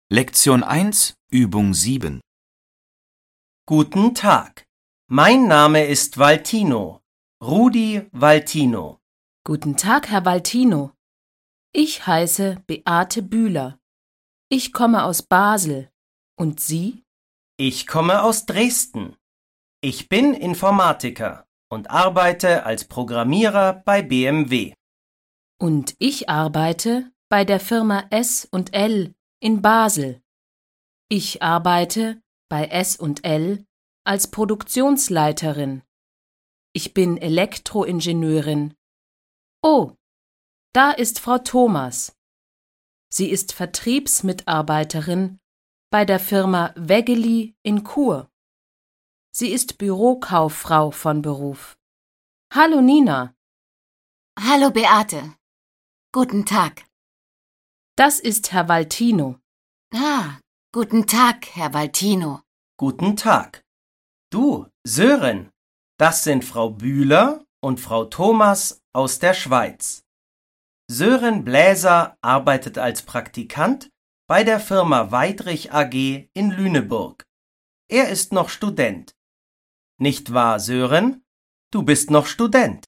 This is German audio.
Lektion 1, Übung 7. Guten Tag. Mein Name ist Valtino. Rudi Valtino. Guten Tag, Herr Valtino. Ich heiße Beate Bühler. Ich komme aus Basel. Und Sie? Ich komme aus Dresden. Ich bin Informatiker und arbeite als Programmierer bei BMW. Und ich arbeite bei der Firma S&L in Basel. Ich arbeite bei S&L als Produktionsleiterin. Ich bin Elektroingenieurin. Oh, da ist Frau Thomas. Sie ist Vertriebsmitarbeiterin bei der Firma Weggeli in Chur. Sie ist Bürokauffrau von Beruf. Hallo Nina. Hallo Beate. Guten Tag. Das ist Herr Valtino. Guten Tag, Herr Valtino. Guten Tag. Du, Sören, das sind Frau Bühler und Frau Thomas aus der Schweiz. Sören Bläser arbeitet als Praktikant bei der Firma Weidrich AG in Lüneburg. Er ist noch Student. Nicht wahr, Sören? Du bist noch Student.